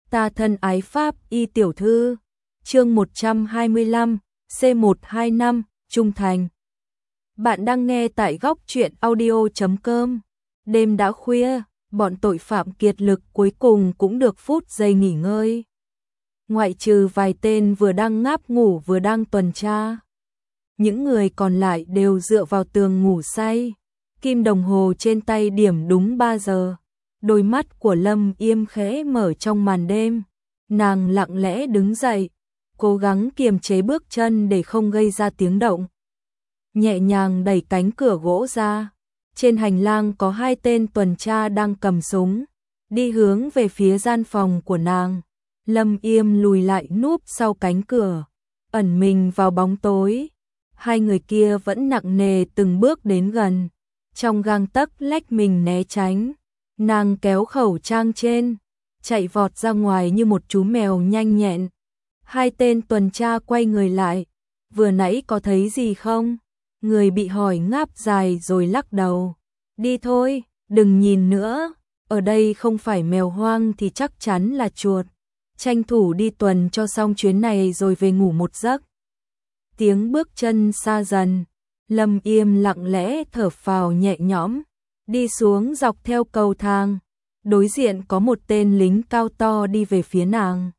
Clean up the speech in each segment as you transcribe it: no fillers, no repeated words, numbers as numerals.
Ta thân ái Pháp y tiểu thư, chương 125, C125, Trung Thành. Bạn đang nghe tại góc truyện audio.com. Đêm đã khuya, bọn tội phạm kiệt lực cuối cùng cũng được phút giây nghỉ ngơi. Ngoại trừ vài tên vừa đang ngáp ngủ vừa đang tuần tra. Những người còn lại đều dựa vào tường ngủ say. Kim đồng hồ trên tay điểm đúng 3 giờ. Đôi mắt của Lâm Yêm khẽ mở trong màn đêm. Nàng lặng lẽ đứng dậy, cố gắng kiềm chế bước chân để không gây ra tiếng động. Nhẹ nhàng đẩy cánh cửa gỗ ra. Trên hành lang có 2 tên tuần tra đang cầm súng, đi hướng về phía gian phòng của nàng. Lâm Yêm lùi lại núp sau cánh cửa, ẩn mình vào bóng tối. 2 người kia vẫn nặng nề từng bước đến gần, trong gang tấc lách mình né tránh. Nàng kéo khẩu trang trên, chạy vọt ra ngoài như một chú mèo nhanh nhẹn. 2 tên tuần tra quay người lại, vừa nãy có thấy gì không? Người bị hỏi ngáp dài rồi lắc đầu. Đi thôi, đừng nhìn nữa, ở đây không phải mèo hoang thì chắc chắn là chuột. Tranh thủ đi tuần cho xong chuyến này rồi về ngủ một giấc. Tiếng bước chân xa dần, Lâm Yêm lặng lẽ thở phào nhẹ nhõm, đi xuống dọc theo cầu thang. Đối diện có một tên lính cao to đi về phía nàng.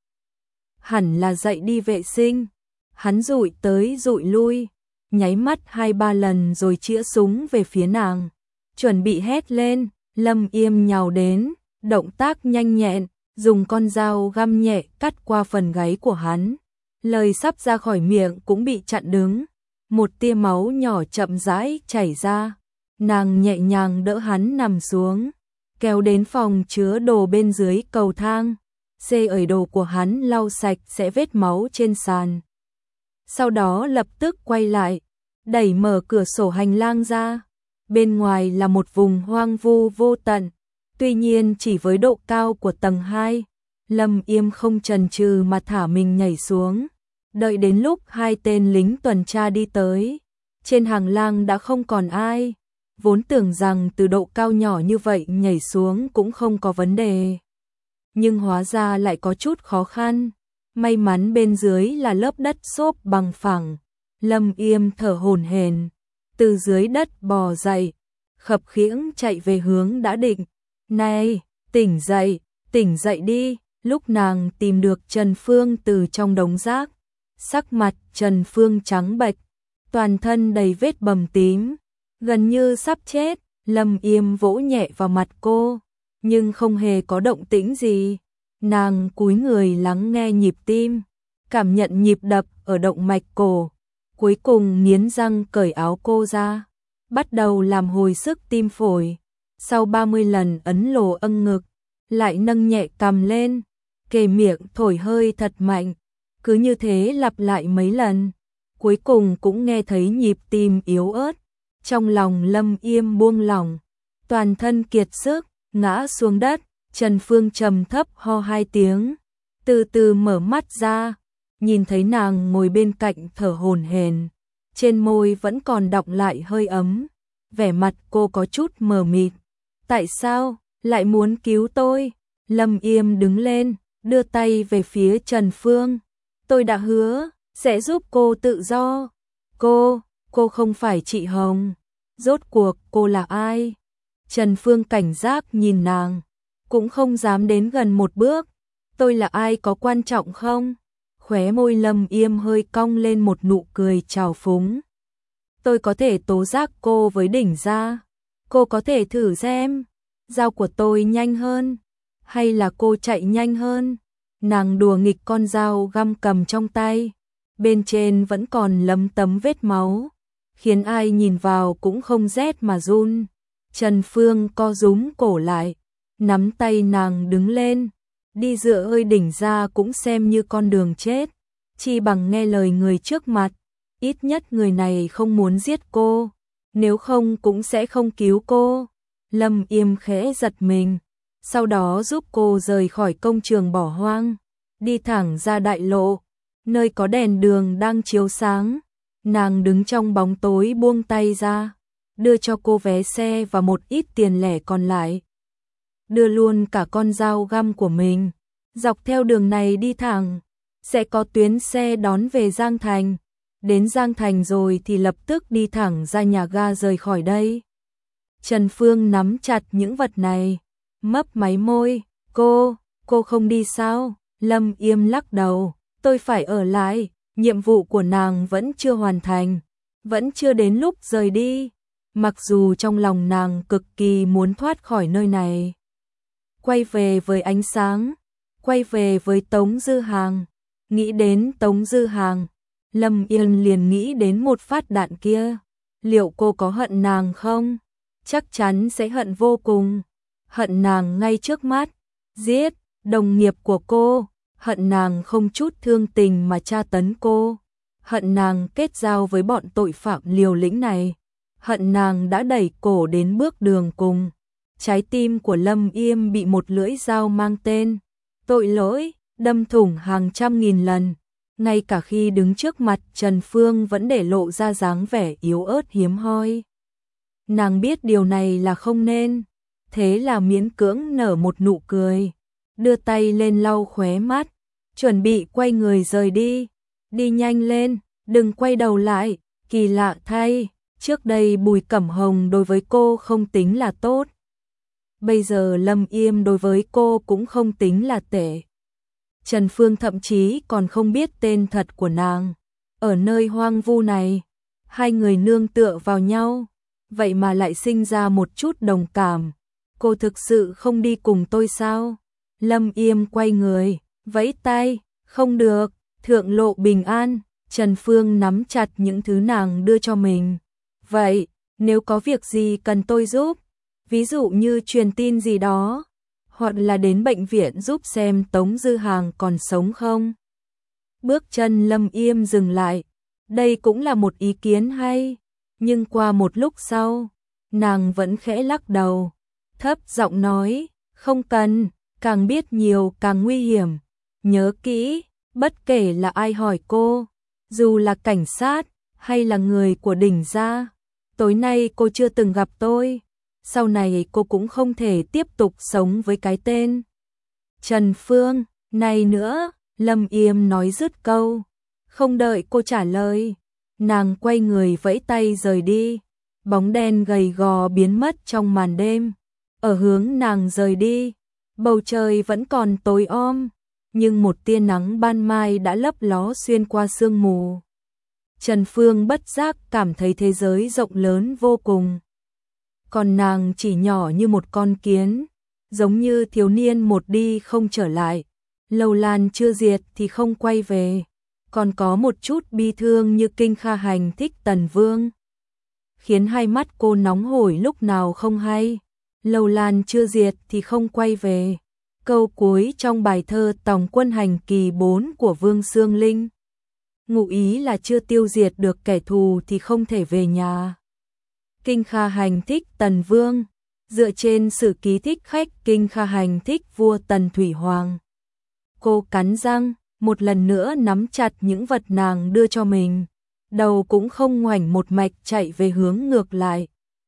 Hẳn là dậy đi vệ sinh. Hắn dụi tới dụi lui, nháy mắt 2-3 lần rồi chĩa súng về phía nàng. Chuẩn bị hét lên, Lâm Yêm nhào đến, động tác nhanh nhẹn, dùng con dao găm nhẹ cắt qua phần gáy của hắn. Lời sắp ra khỏi miệng cũng bị chặn đứng. Một tia máu nhỏ chậm rãi chảy ra. Nàng nhẹ nhàng đỡ hắn nằm xuống, kéo đến phòng chứa đồ bên dưới cầu thang, xê ẩy đồ của hắn lau sạch sẽ vết máu trên sàn. Sau đó lập tức quay lại, đẩy mở cửa sổ hành lang ra. Bên ngoài là một vùng hoang vu vô tận, tuy nhiên chỉ với độ cao của tầng 2, Lâm Yêm không chần chừ mà thả mình nhảy xuống. Đợi đến lúc 2 tên lính tuần tra đi tới, trên hành lang đã không còn ai. Vốn tưởng rằng từ độ cao nhỏ như vậy nhảy xuống cũng không có vấn đề, nhưng hóa ra lại có chút khó khăn. May mắn bên dưới là lớp đất xốp bằng phẳng. Lâm Yêm thở hổn hển, từ dưới đất bò dậy, khập khiễng chạy về hướng đã định. Này, tỉnh dậy đi. Lúc nàng tìm được Trần Phương từ trong đống rác, sắc mặt Trần Phương trắng bệch, toàn thân đầy vết bầm tím, gần như sắp chết. Lâm Yêm vỗ nhẹ vào mặt cô, nhưng không hề có động tĩnh gì. Nàng cúi người lắng nghe nhịp tim, cảm nhận nhịp đập ở động mạch cổ, cuối cùng nghiến răng cởi áo cô ra, bắt đầu làm hồi sức tim phổi. Sau 30 lần ấn lồ âng ngực, lại nâng nhẹ cằm lên, kề miệng thổi hơi thật mạnh, cứ như thế lặp lại mấy lần, cuối cùng cũng nghe thấy nhịp tim yếu ớt. Trong lòng Lâm Yêm buông lỏng, toàn thân kiệt sức, ngã xuống đất. Trần Phương trầm thấp ho 2 tiếng, từ từ mở mắt ra, nhìn thấy nàng ngồi bên cạnh thở hổn hển, trên môi vẫn còn đọng lại hơi ấm, vẻ mặt cô có chút mờ mịt. Tại sao lại muốn cứu tôi? Lâm Yêm đứng lên, đưa tay về phía Trần Phương. Tôi đã hứa sẽ giúp cô tự do. Cô không phải chị Hồng. Rốt cuộc cô là ai? Trần Phương cảnh giác nhìn nàng, cũng không dám đến gần một bước. Tôi là ai có quan trọng không? Khóe môi Lâm Yêm hơi cong lên một nụ cười trào phúng. Tôi có thể tố giác cô với đỉnh gia. Cô có thể thử xem, dao của tôi nhanh hơn, hay là cô chạy nhanh hơn? Nàng đùa nghịch con dao găm cầm trong tay, bên trên vẫn còn lấm tấm vết máu, khiến ai nhìn vào cũng không rét mà run. Trần Phương co rúm cổ lại, nắm tay nàng đứng lên. Đi dựa hơi đỉnh ra cũng xem như con đường chết, chi bằng nghe lời người trước mặt. Ít nhất người này không muốn giết cô, nếu không cũng sẽ không cứu cô. Lâm Yêm khẽ giật mình, sau đó giúp cô rời khỏi công trường bỏ hoang, đi thẳng ra đại lộ, nơi có đèn đường đang chiếu sáng. Nàng đứng trong bóng tối buông tay ra, đưa cho cô vé xe và một ít tiền lẻ còn lại. Đưa luôn cả con dao găm của mình, Dọc theo đường này đi thẳng, sẽ có tuyến xe đón về Giang Thành. Đến Giang Thành rồi thì lập tức đi thẳng ra nhà ga rời khỏi đây. Trần Phương nắm chặt những vật này, mấp máy môi, cô không đi sao? Lâm Yêm lắc đầu, tôi phải ở lại, nhiệm vụ của nàng vẫn chưa hoàn thành, vẫn chưa đến lúc rời đi. Mặc dù trong lòng nàng cực kỳ muốn thoát khỏi nơi này, quay về với ánh sáng, quay về với Tống Dư Hàng. Nghĩ đến Tống Dư Hàng, Lâm Yên liền nghĩ đến một phát đạn kia. Liệu cô có hận nàng không? Chắc chắn sẽ hận vô cùng. Hận nàng ngay trước mắt, giết đồng nghiệp của cô, hận nàng không chút thương tình mà tra tấn cô, hận nàng kết giao với bọn tội phạm liều lĩnh này, hận nàng đã đẩy cổ đến bước đường cùng. Trái tim của Lâm Yêm bị một lưỡi dao mang tên tội lỗi đâm thủng hàng trăm nghìn lần. Ngay cả khi đứng trước mặt Trần Phương vẫn để lộ ra dáng vẻ yếu ớt hiếm hoi. Nàng biết điều này là không nên, thế là miễn cưỡng nở một nụ cười, đưa tay lên lau khóe mắt, chuẩn bị quay người rời đi. Đi nhanh lên, đừng quay đầu lại. Kỳ lạ thay, trước đây Bùi Cẩm Hồng đối với cô không tính là tốt, bây giờ Lâm Yêm đối với cô cũng không tính là tệ. Trần Phương thậm chí còn không biết tên thật của nàng. Ở nơi hoang vu này, hai người nương tựa vào nhau, vậy mà lại sinh ra một chút đồng cảm. Cô thực sự không đi cùng tôi sao? Lâm Yêm quay người, vẫy tay, không được, thượng lộ bình an. Trần Phương nắm chặt những thứ nàng đưa cho mình. Vậy, nếu có việc gì cần tôi giúp, ví dụ như truyền tin gì đó, hoặc là đến bệnh viện giúp xem Tống Dư Hàng còn sống không? Bước chân Lâm Yêm dừng lại, đây cũng là một ý kiến hay, nhưng qua một lúc sau, nàng vẫn khẽ lắc đầu, thấp giọng nói, không cần, càng biết nhiều càng nguy hiểm. Nhớ kỹ, bất kể là ai hỏi cô, dù là cảnh sát hay là người của Đỉnh gia, tối nay cô chưa từng gặp tôi, sau này cô cũng không thể tiếp tục sống với cái tên Trần Phương này nữa. Lâm Yêm nói dứt câu, không đợi cô trả lời, nàng quay người vẫy tay rời đi. Bóng đen gầy gò biến mất trong màn đêm. Ở hướng nàng rời đi, bầu trời vẫn còn tối om, nhưng một tia nắng ban mai đã lấp ló xuyên qua sương mù. Trần Phương bất giác cảm thấy thế giới rộng lớn vô cùng, còn nàng chỉ nhỏ như một con kiến, giống như thiếu niên một đi không trở lại. Lâu lan chưa diệt thì không quay về, còn có một chút bi thương như Kinh Kha Hành thích Tần Vương, khiến hai mắt cô nóng hổi lúc nào không hay. Lâu lan chưa diệt thì không quay về, câu cuối trong bài thơ Tòng Quân Hành kỳ 4 của Vương Xương Linh. Ngụ ý là chưa tiêu diệt được kẻ thù thì không thể về nhà. Kinh Kha Hành thích Tần Vương, dựa trên sử ký thích khách Kinh Kha Hành thích vua Tần Thủy Hoàng. Cô cắn răng, một lần nữa nắm chặt những vật nàng đưa cho mình, đầu cũng không ngoảnh một mạch chạy về hướng ngược lại.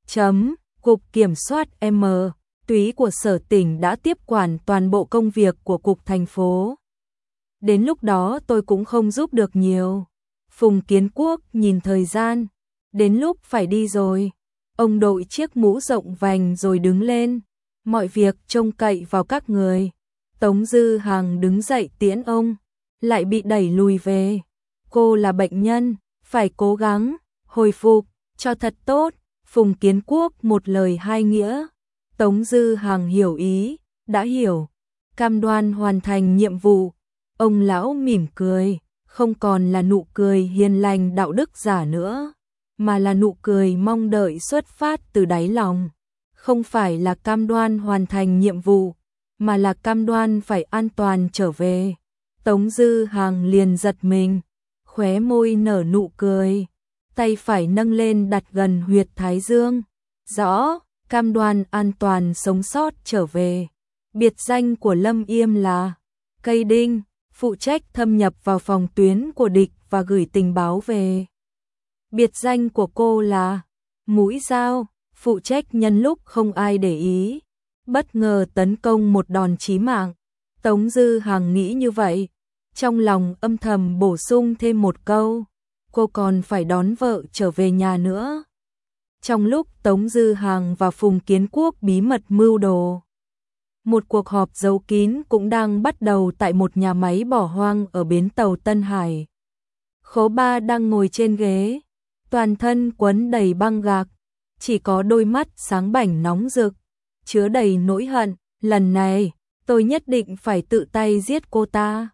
Cục Kiểm soát M, túy của Sở Tỉnh đã tiếp quản toàn bộ công việc của Cục thành phố. Đến lúc đó tôi cũng không giúp được nhiều. Phùng Kiến Quốc nhìn thời gian, đến lúc phải đi rồi. Ông đội chiếc mũ rộng vành rồi đứng lên, mọi việc trông cậy vào các người. Tống Dư Hàng đứng dậy tiễn ông, lại bị đẩy lùi về. Cô là bệnh nhân, phải cố gắng hồi phục cho thật tốt. Phùng Kiến Quốc một lời hai nghĩa. Tống Dư Hàng hiểu ý, đã hiểu, cam đoan hoàn thành nhiệm vụ. Ông lão mỉm cười, không còn là nụ cười hiền lành đạo đức giả nữa, mà là nụ cười mong đợi xuất phát từ đáy lòng. Không phải là cam đoan hoàn thành nhiệm vụ, mà là cam đoan phải an toàn trở về. Tống Dư Hàng liền giật mình, khóe môi nở nụ cười, tay phải nâng lên đặt gần huyệt thái dương. Rõ, cam đoan an toàn sống sót trở về. Biệt danh của Lâm Yêm là cây đinh, phụ trách thâm nhập vào phòng tuyến của địch và gửi tình báo về. Biệt danh của cô là mũi dao, phụ trách nhân lúc không ai để ý, bất ngờ tấn công một đòn chí mạng. Tống Dư Hằng nghĩ như vậy, trong lòng âm thầm bổ sung thêm một câu, cô còn phải đón vợ trở về nhà nữa. Trong lúc Tống Dư Hằng và Phùng Kiến Quốc bí mật mưu đồ, một cuộc họp giấu kín cũng đang bắt đầu tại một nhà máy bỏ hoang ở bến tàu Tân Hải. Khố Ba đang ngồi trên ghế, toàn thân quấn đầy băng gạc, chỉ có đôi mắt sáng bảnh nóng rực, chứa đầy nỗi hận. Lần này, tôi nhất định phải tự tay giết cô ta.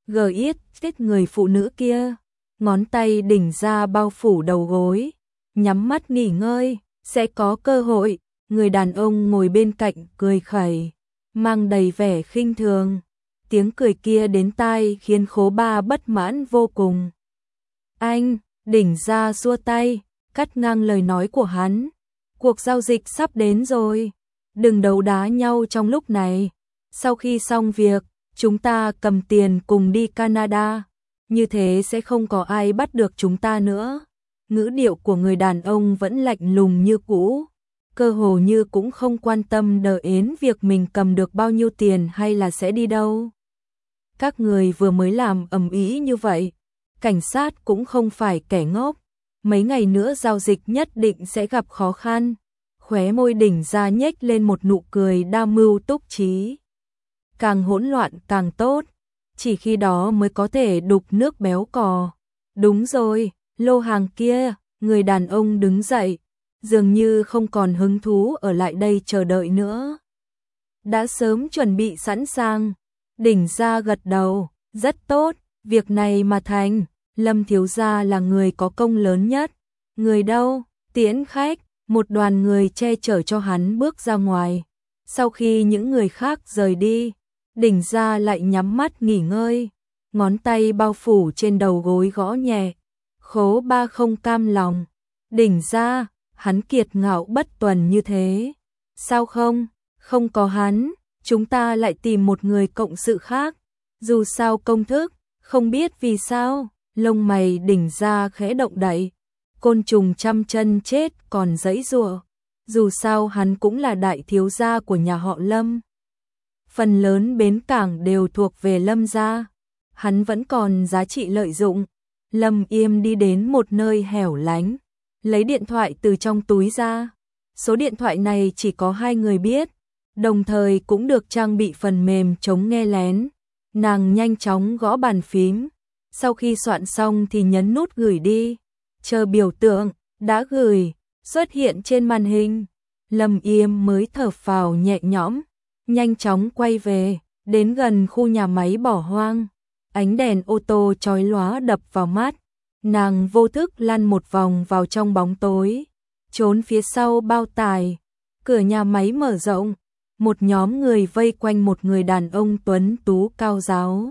Giết người phụ nữ kia. Ngón tay đỉnh ra bao phủ đầu gối, nhắm mắt nghỉ ngơi, sẽ có cơ hội. Người đàn ông ngồi bên cạnh cười khẩy, mang đầy vẻ khinh thường. Tiếng cười kia đến tai khiến Khố Ba bất mãn vô cùng. Anh, đỉnh ra xua tay, cắt ngang lời nói của hắn. Cuộc giao dịch sắp đến rồi, đừng đấu đá nhau trong lúc này. Sau khi xong việc, chúng ta cầm tiền cùng đi Canada, như thế sẽ không có ai bắt được chúng ta nữa. Ngữ điệu của người đàn ông vẫn lạnh lùng như cũ, cơ hồ như cũng không quan tâm đến việc mình cầm được bao nhiêu tiền hay là sẽ đi đâu. Các người vừa mới làm ầm ĩ như vậy, cảnh sát cũng không phải kẻ ngốc, mấy ngày nữa giao dịch nhất định sẽ gặp khó khăn. Khóe môi đỉnh ra nhếch lên một nụ cười đa mưu túc trí. Càng hỗn loạn càng tốt, chỉ khi đó mới có thể đục nước béo cò. Đúng rồi, lô hàng kia. Người đàn ông đứng dậy, dường như không còn hứng thú ở lại đây chờ đợi nữa. Đã sớm chuẩn bị sẵn sàng. Đỉnh ra gật đầu, rất tốt, việc này mà thành, Lâm thiếu gia là người có công lớn nhất. Người đâu? Tiễn khách. Một đoàn người che chở cho hắn bước ra ngoài. Sau khi những người khác rời đi, đỉnh ra lại nhắm mắt nghỉ ngơi, ngón tay bao phủ trên đầu gối gõ nhẹ. Khố Ba không cam lòng. Đỉnh ra, hắn kiệt ngạo bất tuần như thế. Sao không? Không có hắn, chúng ta lại tìm một người cộng sự khác. Dù sao công thức, không biết vì sao, lông mày đỉnh ra khẽ động đậy. Côn trùng trăm chân chết còn giãy giụa. Dù sao hắn cũng là đại thiếu gia của nhà họ Lâm. Phần lớn bến cảng đều thuộc về Lâm gia. Hắn vẫn còn giá trị lợi dụng. Lâm Yêm đi đến một nơi hẻo lánh, lấy điện thoại từ trong túi ra. Số điện thoại này chỉ có 2 người biết, đồng thời cũng được trang bị phần mềm chống nghe lén. Nàng nhanh chóng gõ bàn phím, sau khi soạn xong thì nhấn nút gửi đi. Chờ biểu tượng đã gửi xuất hiện trên màn hình, Lâm Yêm mới thở phào nhẹ nhõm, nhanh chóng quay về, đến gần khu nhà máy bỏ hoang. Ánh đèn ô tô chói lóa đập vào mắt, nàng vô thức lăn một vòng vào trong bóng tối, trốn phía sau bao tải. Cửa nhà máy mở rộng, một nhóm người vây quanh một người đàn ông tuấn tú cao ráo.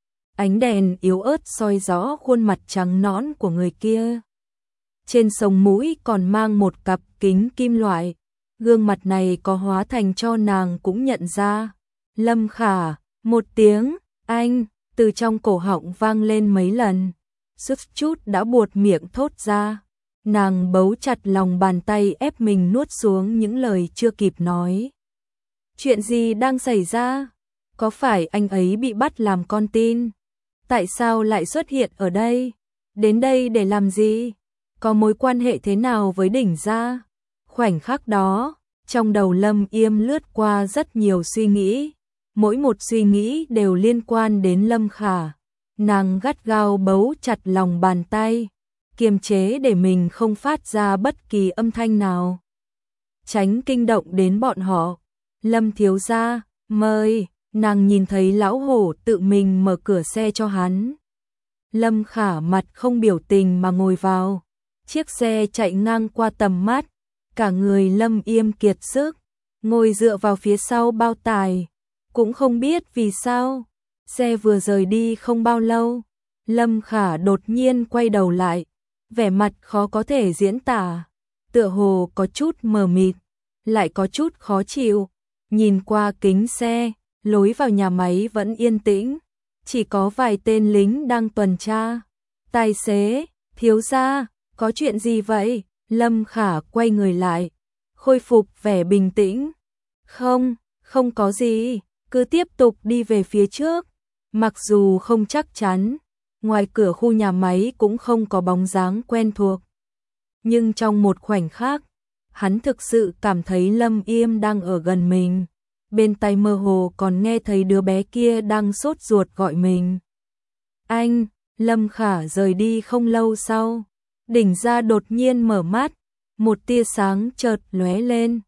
Ánh đèn yếu ớt soi rõ khuôn mặt trắng nõn của người kia. Trên sống mũi còn mang một cặp kính kim loại, gương mặt này có hóa thành cho nàng cũng nhận ra. Lâm Khả, một tiếng anh từ trong cổ họng vang lên mấy lần, suýt chút đã buột miệng thốt ra. Nàng bấu chặt lòng bàn tay ép mình nuốt xuống những lời chưa kịp nói. Chuyện gì đang xảy ra? Có phải anh ấy bị bắt làm con tin? Tại sao lại xuất hiện ở đây? Đến đây để làm gì? Có mối quan hệ thế nào với đỉnh gia? Khoảnh khắc đó, trong đầu Lâm Yêm lướt qua rất nhiều suy nghĩ. Mỗi một suy nghĩ đều liên quan đến Lâm Khả. Nàng gắt gao bấu chặt lòng bàn tay, kiềm chế để mình không phát ra bất kỳ âm thanh nào, tránh kinh động đến bọn họ. Lâm thiếu gia, mời. Nàng nhìn thấy lão hổ tự mình mở cửa xe cho hắn. Lâm Khả mặt không biểu tình mà ngồi vào. Chiếc xe chạy ngang qua tầm mắt, cả người Lâm Yêm kiệt sức, ngồi dựa vào phía sau bao tải. Cũng không biết vì sao, xe vừa rời đi không bao lâu, Lâm Khả đột nhiên quay đầu lại, vẻ mặt khó có thể diễn tả, tựa hồ có chút mờ mịt, lại có chút khó chịu. Nhìn qua kính xe, lối vào nhà máy vẫn yên tĩnh, chỉ có vài tên lính đang tuần tra. Tài xế, thiếu gia, có chuyện gì vậy? Lâm Khả quay người lại, khôi phục vẻ bình tĩnh. Không, không có gì. cứ tiếp tục đi về phía trước. Mặc dù không chắc chắn, ngoài cửa khu nhà máy cũng không có bóng dáng quen thuộc. Nhưng trong một khoảnh khắc, hắn thực sự cảm thấy Lâm Yêm đang ở gần mình. Bên tai mơ hồ còn nghe thấy đứa bé kia đang sốt ruột gọi mình. Anh, Lâm Khả rời đi không lâu sau. Đỉnh Gia đột nhiên mở mắt, một tia sáng chợt lóe lên.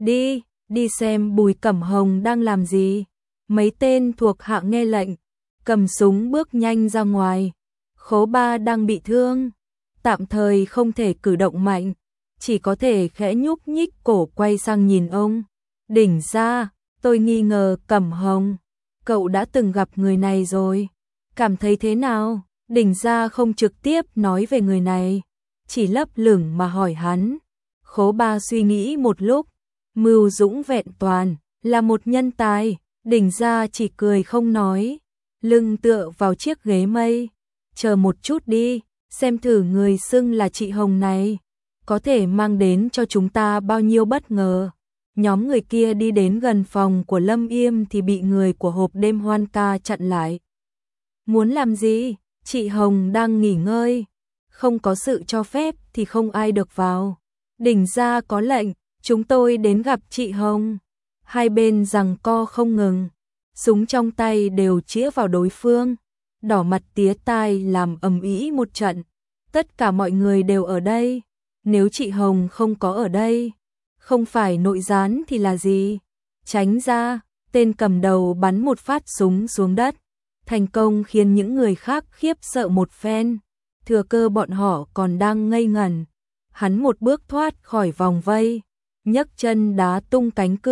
Đi xem Bùi Cẩm Hồng đang làm gì. Mấy tên thuộc hạ nghe lệnh, cầm súng bước nhanh ra ngoài. Khố Ba đang bị thương, tạm thời không thể cử động mạnh, chỉ có thể khẽ nhúc nhích cổ quay sang nhìn ông. Đỉnh Gia, tôi nghi ngờ Cẩm Hồng, cậu đã từng gặp người này rồi, cảm thấy thế nào? Đỉnh Gia không trực tiếp nói về người này, chỉ lấp lửng mà hỏi hắn. Khố Ba suy nghĩ một lúc, mưu dũng vẹn toàn, là một nhân tài. Đỉnh Gia chỉ cười không nói, lưng tựa vào chiếc ghế mây. Chờ một chút đi, xem thử người xưng là chị Hồng này có thể mang đến cho chúng ta bao nhiêu bất ngờ. Nhóm người kia đi đến gần phòng của Lâm Yêm thì bị người của hộp đêm hoan ca chặn lại. Muốn làm gì? Chị Hồng đang nghỉ ngơi, không có sự cho phép thì không ai được vào. Đỉnh Gia có lệnh, chúng tôi đến gặp chị Hồng. Hai bên giằng co không ngừng, súng trong tay đều chĩa vào đối phương, đỏ mặt tía tai làm ầm ĩ một trận. Tất cả mọi người đều ở đây, nếu chị Hồng không có ở đây, không phải nội gián thì là gì? Tránh ra, tên cầm đầu bắn một phát súng xuống đất, thành công khiến những người khác khiếp sợ một phen. Thừa cơ bọn họ còn đang ngây ngẩn, hắn một bước thoát khỏi vòng vây, nhấc chân đá tung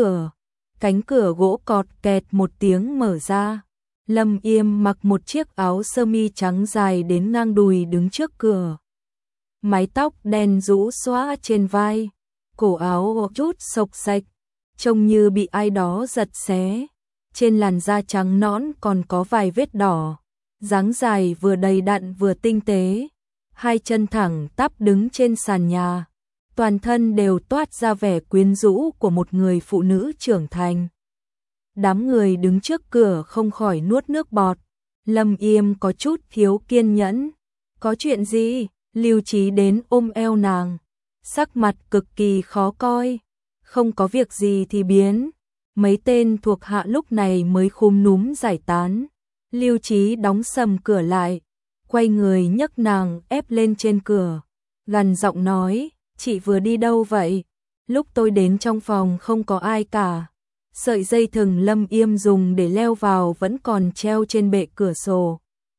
cánh cửa gỗ cọt kẹt một tiếng mở ra. Lâm Yêm mặc một chiếc áo sơ mi trắng dài đến ngang đùi đứng trước cửa, mái tóc đen rũ xõa trên vai, cổ áo rút xộc xạch, trông như bị ai đó giật xé. Trên làn da trắng nõn còn có vài vết đỏ, dáng dài vừa đầy đặn vừa tinh tế, hai chân thẳng tắp đứng trên sàn nhà, toàn thân đều toát ra vẻ quyến rũ của một người phụ nữ trưởng thành. Đám người đứng trước cửa không khỏi nuốt nước bọt. Lâm Yêm có chút thiếu kiên nhẫn. Có chuyện gì? Lưu Chí đến ôm eo nàng, sắc mặt cực kỳ khó coi. Không có việc gì thì biến. Mấy tên thuộc hạ lúc này mới khúm núm giải tán. Lưu Chí đóng sầm cửa lại, quay người nhấc nàng ép lên trên cửa, gằn giọng nói, chị vừa đi đâu vậy? Lúc tôi đến trong phòng không có ai cả. Sợi dây thừng Lâm Yêm dùng để leo vào vẫn còn treo trên bệ cửa sổ.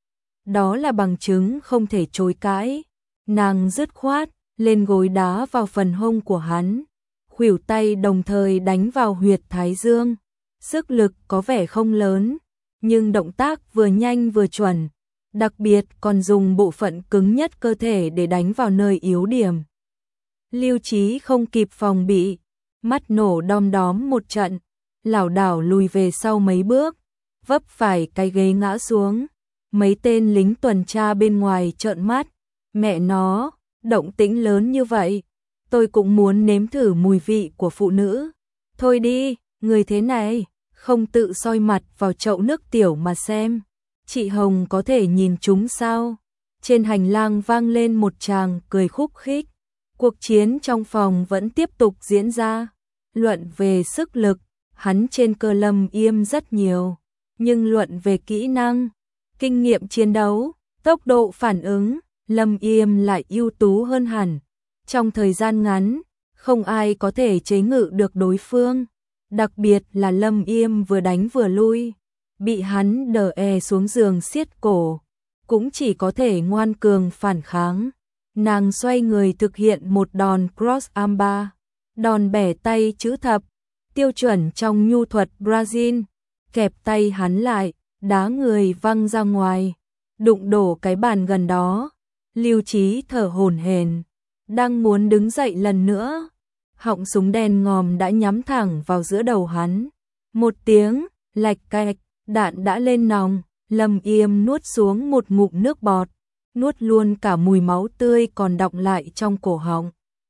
Đó là bằng chứng không thể chối cãi. Nàng dứt khoát lên gối đá vào phần hông của hắn, khuỷu tay đồng thời đánh vào huyệt thái dương. Sức lực có vẻ không lớn, nhưng động tác vừa nhanh vừa chuẩn, đặc biệt còn dùng bộ phận cứng nhất cơ thể để đánh vào nơi yếu điểm. Lưu Chí không kịp phòng bị, mắt nổ đom đóm một trận, lảo đảo lùi về sau mấy bước, vấp phải cái ghế ngã xuống. Mấy tên lính tuần tra bên ngoài trợn mắt, mẹ nó, động tĩnh lớn như vậy, tôi cũng muốn nếm thử mùi vị của phụ nữ. Thôi đi, người thế này, không tự soi mặt vào chậu nước tiểu mà xem. Chị Hồng có thể nhìn chúng sao? Trên hành lang vang lên một tràng cười khúc khích. Cuộc chiến trong phòng vẫn tiếp tục diễn ra. Luận về sức lực, hắn trên cơ Lâm Yêm rất nhiều. Nhưng luận về kỹ năng, kinh nghiệm chiến đấu, tốc độ phản ứng, Lâm Yêm lại ưu tú hơn hẳn. Trong thời gian ngắn, không ai có thể chế ngự được đối phương. Đặc biệt là Lâm Yêm vừa đánh vừa lui, bị hắn đè xuống giường siết cổ, cũng chỉ có thể ngoan cường phản kháng. Nàng xoay người thực hiện một đòn cross armbar, đòn bẻ tay chữ thập, tiêu chuẩn trong nhu thuật Brazil, kẹp tay hắn lại, đá người văng ra ngoài, đụng đổ cái bàn gần đó. Lưu Chí thở hổn hển, đang muốn đứng dậy lần nữa, họng súng đen ngòm đã nhắm thẳng vào giữa đầu hắn. Một tiếng lạch cạch, đạn đã lên nòng. Lâm Yêm nuốt xuống một ngụm nước bọt, nuốt luôn cả mùi máu tươi còn đọng lại trong cổ họng.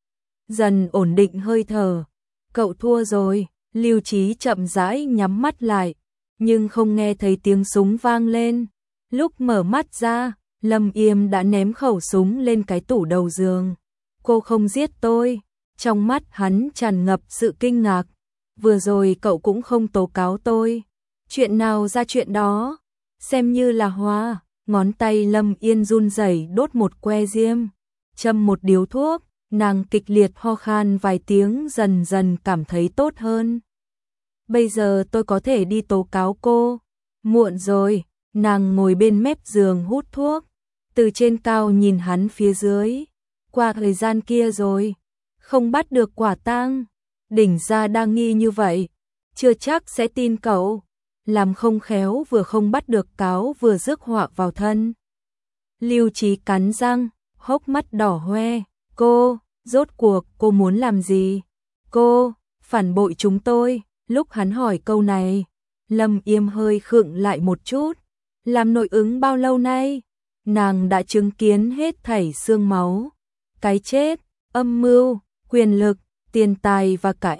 Dần ổn định hơi thở, cậu thua rồi. Lưu Chí chậm rãi nhắm mắt lại, nhưng không nghe thấy tiếng súng vang lên. Lúc mở mắt ra, Lâm Yêm đã ném khẩu súng lên cái tủ đầu giường. Cô không giết tôi. Trong mắt hắn tràn ngập sự kinh ngạc. Vừa rồi cậu cũng không tố cáo tôi. Chuyện nào ra chuyện đó. Xem như là hóa. Ngón tay Lâm Yên run rẩy đốt một que diêm, châm một điếu thuốc, nàng kịch liệt ho khan vài tiếng, dần dần cảm thấy tốt hơn. Bây giờ tôi có thể đi tố cáo cô. Muộn rồi. Nàng ngồi bên mép giường hút thuốc, từ trên cao nhìn hắn phía dưới. Qua thời gian kia rồi, không bắt được quả tang. Đỉnh gia đa nghi như vậy, chưa chắc sẽ tin cậu. Làm không khéo vừa không bắt được cáo vừa rước họa vào thân. Lưu Chí cắn răng, hốc mắt đỏ hoe. Cô, rốt cuộc cô muốn làm gì? Cô, phản bội chúng tôi. Lúc hắn hỏi câu này, Lâm Yêm hơi khựng lại một chút. Làm nội ứng bao lâu nay? Nàng đã chứng kiến hết thảy xương máu, cái chết, âm mưu, quyền lực, tiền tài và cả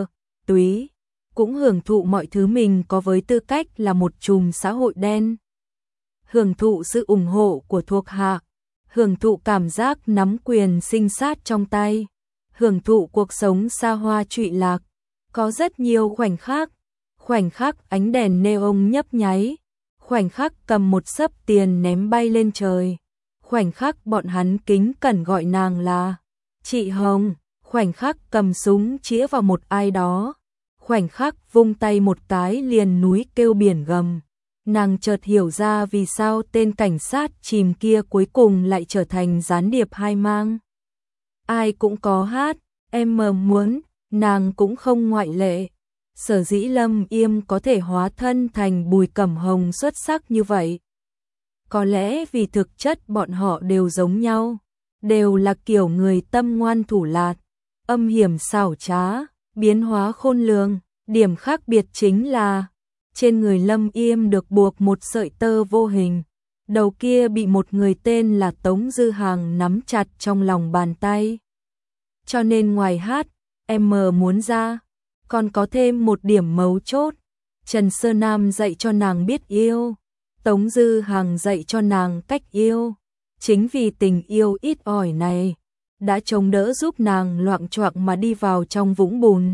túy. Cũng hưởng thụ mọi thứ mình có với tư cách là một chùm xã hội đen. Hưởng thụ sự ủng hộ của thuộc hạ, hưởng thụ cảm giác nắm quyền sinh sát trong tay, hưởng thụ cuộc sống xa hoa trụy lạc. Có rất nhiều khoảnh khắc ánh đèn neon nhấp nháy, khoảnh khắc cầm một xấp tiền ném bay lên trời, khoảnh khắc bọn hắn kính cẩn gọi nàng là chị Hồng, khoảnh khắc cầm súng chĩa vào một ai đó, khoảnh khắc vung tay một cái liền núi kêu biển gầm. Nàng chợt hiểu ra vì sao tên cảnh sát chìm kia cuối cùng lại trở thành gián điệp hai mang. Ai cũng có hát, em muốn, nàng cũng không ngoại lệ. Sở dĩ Lâm Yêm có thể hóa thân thành Bùi Cẩm Hồng xuất sắc như vậy. Có lẽ vì thực chất bọn họ đều giống nhau, đều là kiểu người tâm ngoan thủ lạt, âm hiểm xảo trá, biến hóa khôn lường. Điểm khác biệt chính là trên người Lâm Yêm được buộc một sợi tơ vô hình, đầu kia bị một người tên là Tống Dư Hàng nắm chặt trong lòng bàn tay. Cho nên ngoài hát, em muốn ra, còn có thêm một điểm mấu chốt. Trần Sơ Nam dạy cho nàng biết yêu, Tống Dư Hàng dạy cho nàng cách yêu. Chính vì tình yêu ít ỏi này, đã chống đỡ giúp nàng loạng choạng mà đi vào trong vũng bùn.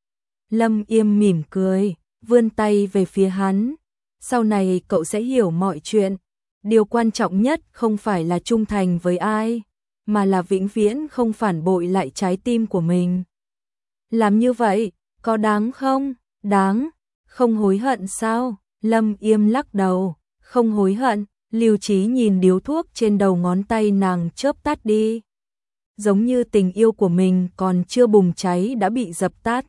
Lâm Yêm mỉm cười, vươn tay về phía hắn. Sau này cậu sẽ hiểu mọi chuyện. Điều quan trọng nhất không phải là trung thành với ai, mà là vĩnh viễn không phản bội lại trái tim của mình. Làm như vậy, có đáng không? Đáng. Không hối hận sao? Lâm Yêm lắc đầu. Không hối hận. Lưu Chí nhìn điếu thuốc trên đầu ngón tay nàng chớp tắt đi. Giống như tình yêu của mình còn chưa bùng cháy đã bị dập tắt.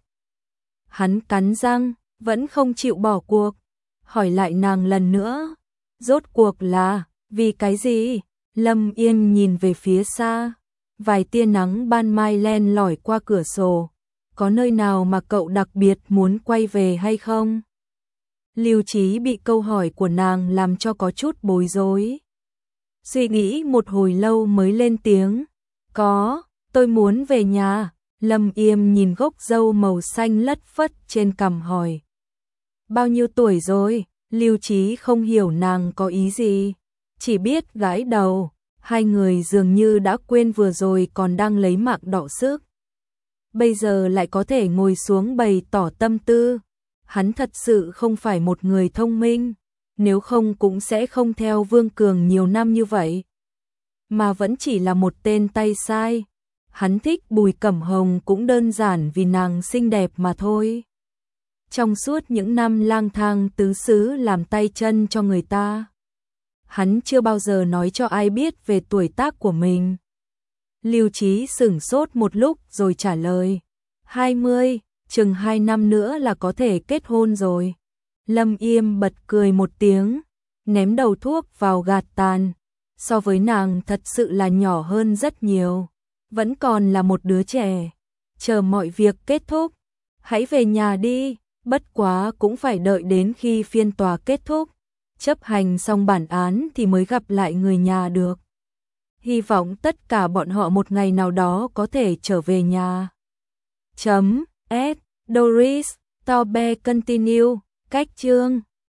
Hắn cắn răng, vẫn không chịu bỏ cuộc. Hỏi lại nàng lần nữa. Rốt cuộc là, vì cái gì? Lâm Yên nhìn về phía xa. Vài tia nắng ban mai len lỏi qua cửa sổ. Có nơi nào mà cậu đặc biệt muốn quay về hay không? Lưu Chí bị câu hỏi của nàng làm cho có chút bối rối. Suy nghĩ một hồi lâu mới lên tiếng. Có, tôi muốn về nhà. Lâm Yêm nhìn gốc râu màu xanh lất phất trên cằm hỏi. Bao nhiêu tuổi rồi? Lưu Chí không hiểu nàng có ý gì. Chỉ biết gãi đầu. Hai người dường như đã quên vừa rồi còn đang lấy mạng đọ sức. Bây giờ lại có thể ngồi xuống bày tỏ tâm tư. Hắn thật sự không phải một người thông minh. Nếu không cũng sẽ không theo Vương Cường nhiều năm như vậy. Mà vẫn chỉ là một tên tay sai. Hắn thích Bùi Cẩm Hồng cũng đơn giản vì nàng xinh đẹp mà thôi. Trong suốt những năm lang thang tứ xứ làm tay chân cho người ta, hắn chưa bao giờ nói cho ai biết về tuổi tác của mình. Lưu Chí sửng sốt một lúc rồi trả lời. 20, chừng 2 năm nữa là có thể kết hôn rồi. Lâm Yêm bật cười một tiếng, ném đầu thuốc vào gạt tàn. So với nàng thật sự là nhỏ hơn rất nhiều. Vẫn còn là một đứa trẻ. Chờ mọi việc kết thúc, hãy về nhà đi. Bất quá cũng phải đợi đến khi phiên tòa kết thúc, chấp hành xong bản án thì mới gặp lại người nhà được. Hy vọng tất cả bọn họ một ngày nào đó có thể trở về nhà. S. Doris, Tobe continue, cách chương